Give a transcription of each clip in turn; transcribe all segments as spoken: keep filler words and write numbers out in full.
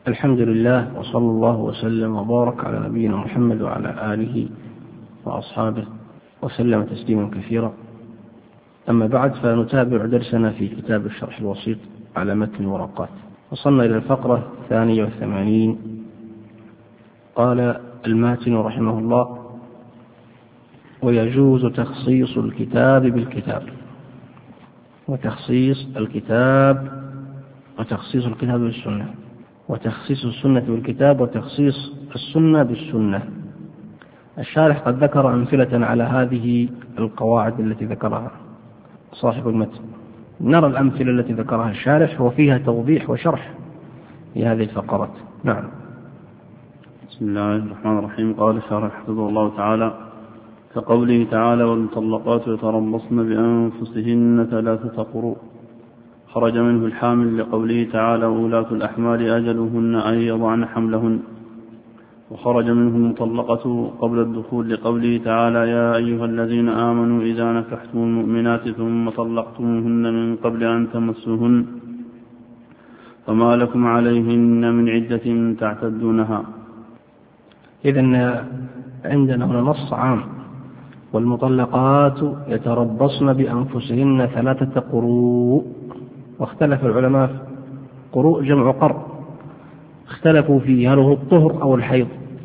الحمد لله، وصلى الله وسلم وبارك على نبينا محمد وعلى آله وأصحابه وسلم تسليما كثيرا. أما بعد، فنتابع درسنا في كتاب الشرح الوسيط على متن الورقات. وصلنا إلى الفقرة الثانية والثمانين. قال الماتن رحمه الله: ويجوز تخصيص الكتاب بالكتاب. وتخصيص الكتاب وتخصيص الكتاب بالسنة، وتخصيص السنة بالكتاب، وتخصيص السنة بالسنة. الشارح قد ذكر أمثلة على هذه القواعد التي ذكرها صاحب المتن. نرى الأمثلة التي ذكرها الشارح وفيها توضيح وشرح لهذه الفقرات. نعم. بسم الله الرحمن الرحيم. قال الشارح حفظه الله تعالى: كقوله تعالى: والمطلقات يتربصن بأنفسهن ثلاثة قروء، خرج منه الحامل لقوله تعالى: وولاة الأحمال أجلهن أن يضعن حملهن. وخرج منه المطلقة قبل الدخول لقوله تعالى: يا أيها الذين آمنوا إذا نكحتم المؤمنات ثم طلقتموهن من قبل أن تمسوهن فما لكم عليهن من عدة تعتدونها. إذن عندنا هنا نص عام: والمطلقات يتربصن بأنفسهن ثلاثة قروء. واختلف العلماء، قروء جمع قر، اختلفوا فيه هل هو الطهر أو الحيض.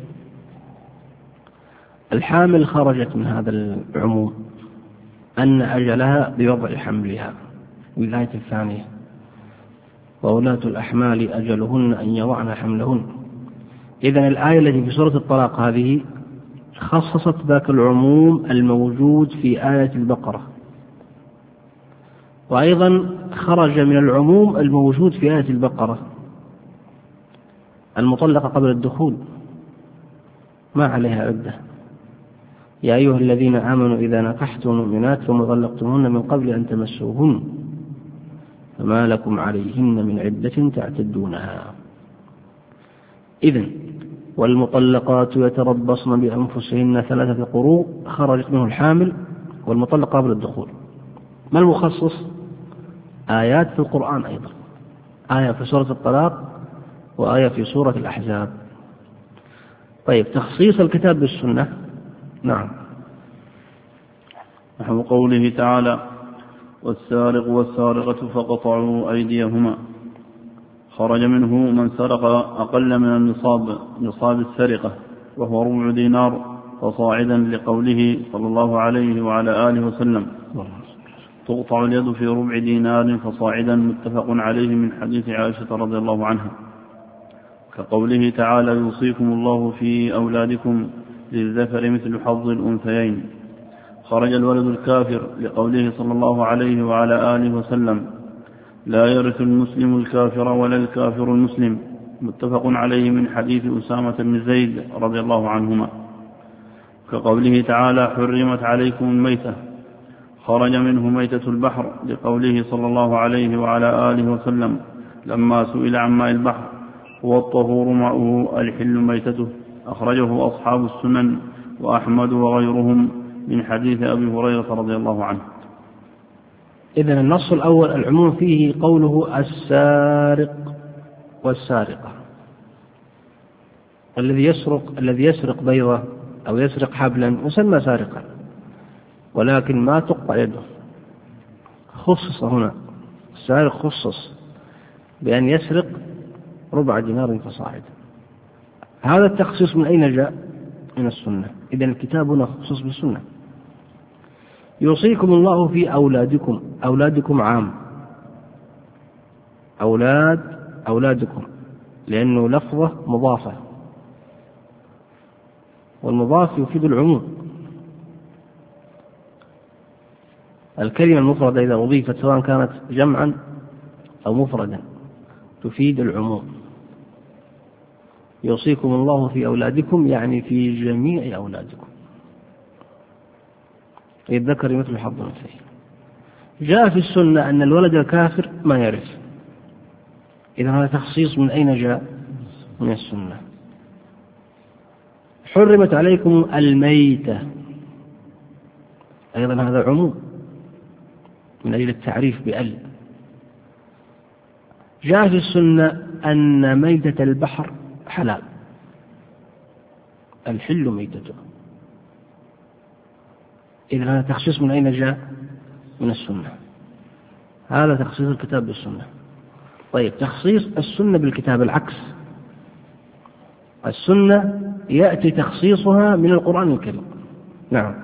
الحامل خرجت من هذا العموم أن أجلها بوضع حملها، والآية الثانية: وولاة الأحمال أجلهن أن يضعن حملهن. إذن الآية التي في سورة الطلاق هذه خصصت ذاك العموم الموجود في آية البقرة، وأيضا خرج من العموم الموجود في آية البقرة المطلقة قبل الدخول ما عليها عدة. يا أيها الذين آمنوا إذا نكحتم المؤمنات ثم طلقتموهن من قبل أن تمسوهن فما لكم عليهن من عدة تعتدونها. إذن والمطلقات يتربصن بأنفسهن ثلاثة قروء، خرجت منه الحامل والمطلقة قبل الدخول. ما المخصص؟ آيات في القرآن أيضا، آية في سورة الطلاق وآية في سورة الأحزاب. طيب، تخصيص الكتاب بالسنة. نعم. نحو قوله تعالى: والسارق والسارقة فقطعوا أيديهما. خرج منه من سرق أقل من النصاب، نصاب السرقة، وهو ربع دينار فصاعدا، لقوله صلى الله عليه وعلى آله وسلم: تقطع اليد في ربع دينار فصاعدا، متفق عليه، من حديث عائشة رضي الله عنها. كقوله تعالى: يوصيكم الله في أولادكم للذكر مثل حظ الأنثيين. خرج الولد الكافر لقوله صلى الله عليه وعلى آله وسلم: لا يرث المسلم الكافر ولا الكافر المسلم، متفق عليه، من حديث أسامة بن زيد رضي الله عنهما. كقوله تعالى: حرمت عليكم الميتة. خرج منه ميتة البحر لقوله صلى الله عليه وعلى آله وسلم لما سئل عن ماء البحر: هو الطهور ماؤه الحل ميتته. أخرجه أصحاب السنن وأحمد وغيرهم من حديث أبي هريرة رضي الله عنه. إذن النص الأول العموم فيه قوله: السارق والسارقة. الذي يسرق الذي يسرق بيضة أو يسرق حبلا يسمى سارقا، ولكن ما تقطع يده. خصص هنا السارق، خصص بأن يسرق ربع دينار فصاعد. هذا التخصيص من أين جاء؟ من السنة. إذن الكتاب هنا خصوص بالسنة. يوصيكم الله في أولادكم. أولادكم عام، أولاد أولادكم، لأنه لفظة مضافة، والمضاف يفيد العموم. الكلمة المفردة إذا أضيفت سواء كانت جمعا أو مفردا تفيد العموم. يوصيكم الله في أولادكم يعني في جميع أولادكم، الذكر مثل حظ الأنثيين. جاء في السنة أن الولد الكافر ما يرث. إذا هذا تخصيص من أين جاء؟ من السنة. حرمت عليكم الميتة، أيضا هذا عموم من أجل التعريف بأل. جاء في السنة أن ميتة البحر حلال، الحل ميتته. إذن هذا تخصيص من أين جاء؟ من السنة. هذا تخصيص الكتاب بالسنة. طيب تخصيص السنة بالكتاب العكس، السنة يأتي تخصيصها من القرآن الكريم. نعم.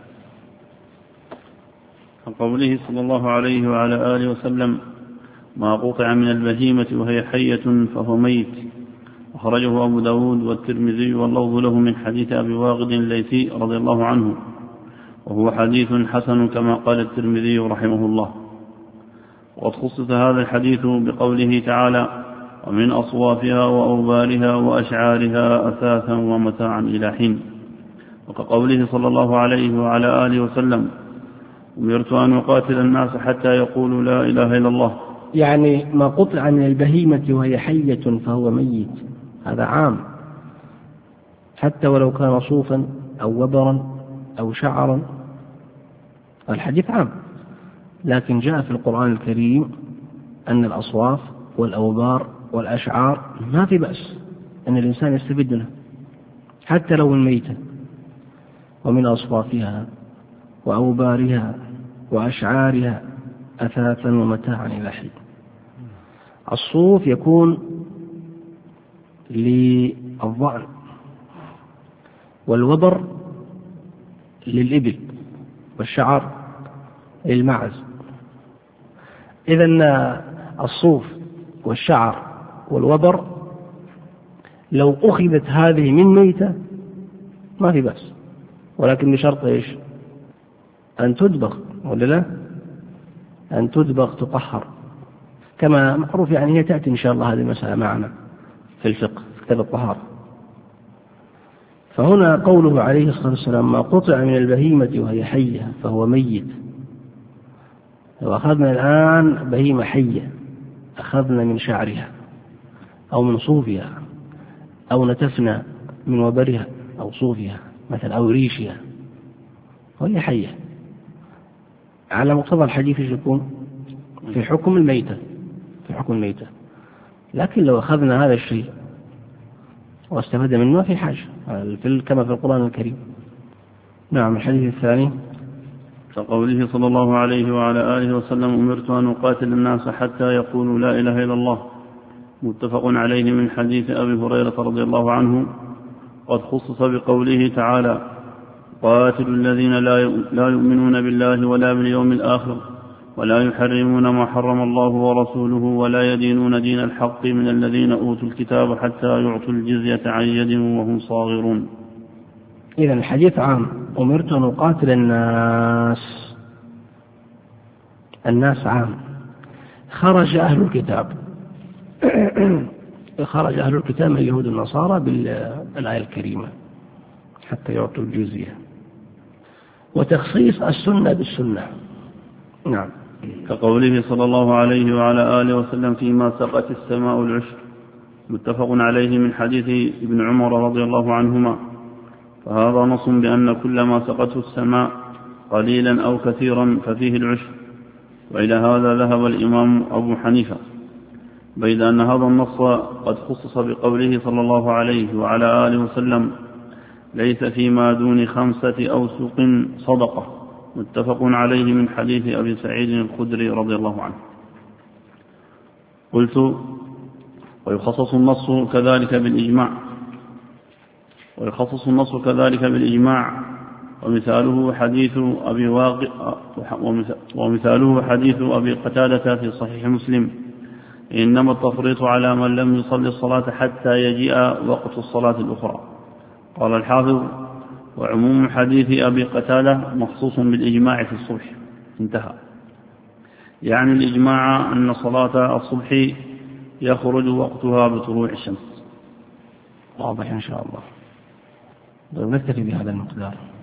قوله صلى الله عليه وعلى آله وسلم: ما قطع من البهيمة وهي حية فهو ميت. أخرجه أبو داود والترمذي واللفظ له من حديث أبي واقد الليثي رضي الله عنه، وهو حديث حسن كما قال الترمذي رحمه الله. وقد خصص هذا الحديث بقوله تعالى: ومن أصوافها وأوبارها وأشعارها أثاثا ومتاعا إلى حين. وكقوله صلى الله عليه وعلى آله وسلم: أمرت أن أقاتل الناس حتى يقولوا لا إله إلا الله. يعني ما قطع من البهيمة وهي حية فهو ميت، هذا عام، حتى ولو كان صوفا أو وبرا أو شعرا، الحديث عام. لكن جاء في القرآن الكريم أن الأصواف والأوبار والأشعار ما في بأس أن الإنسان يستفيد منها حتى لو الميتة. ومن أصوافها وأوبارها وأشعارها أثاثا ومتاعا إلى حين. الصوف يكون للضأن، والوبر للإبل، والشعر للمعز. إذن الصوف والشعر والوبر لو أخذت هذه من ميتة ما في بأس، ولكن بشرط إيش؟ أن تدبغ، ولا لا؟ أن تدبغ تطهر، كما معروف. يعني هي تأتي إن شاء الله هذه المسألة معنا في الفقه في كتاب الطهارة. فهنا قوله عليه الصلاة والسلام: ما قطع من البهيمة وهي حية فهو ميت. لو أخذنا الآن بهيمة حية، أخذنا من شعرها أو من صوفها، أو نتفنا من وبرها أو صوفها مثلا أو ريشها وهي حية، على مقتضى الحديث يكون في حكم الميتة، في حكم الميتة. لكن لو أخذنا هذا الشيء واستفاد منه في حاجة كما في القرآن الكريم. نعم. الحديث الثاني: كقوله صلى الله عليه وعلى آله وسلم: أمرت أن أقاتل الناس حتى يقولوا لا إله إلا الله. متفق عليه من حديث أبي هريرة رضي الله عنه. قد خصص بقوله تعالى: قاتلوا الذين لا يؤمنون بالله ولا باليوم الآخر ولا يحرمون ما حرم الله ورسوله ولا يدينون دين الحق من الذين أوتوا الكتاب حتى يعطوا الجزية عن يد وهم صاغرون. إذن الحديث عام: أمرت أن أقاتل الناس. الناس عام، خرج أهل الكتاب خرج أهل الكتاب من اليهود والنصارى بالآية الكريمة حتى يعطوا الجزية. وتخصيص السنة بالسنة. نعم. كقوله صلى الله عليه وعلى آله وسلم: فيما سقت السماء العشر. متفق عليه من حديث ابن عمر رضي الله عنهما. فهذا نص بأن كل ما سقته السماء قليلا أو كثيرا ففيه العشر. وإلى هذا ذهب الإمام أبو حنيفة، بيد أن هذا النص قد خصص بقوله صلى الله عليه وعلى آله وسلم: ليس فيما دون خمسة أوسق صدقة. متفق عليه من حديث أبي سعيد الخدري رضي الله عنه. قلت: ويخصص النص كذلك بالإجماع ويخصص النص كذلك بالإجماع ومثاله حديث أبي واقع ومثاله حديث أبي قتادة في صحيح مسلم: إنما التفريط على من لم يصلي الصلاة حتى يجيء وقت الصلاة الأخرى. قال الحافظ: وعموم حديث أبي قتادة مخصوص بالإجماع في الصبح. انتهى. يعني الإجماع أن صلاة الصبح يخرج وقتها بطلوع الشمس. واضح إن شاء الله. نكتفي بهذا المقدار.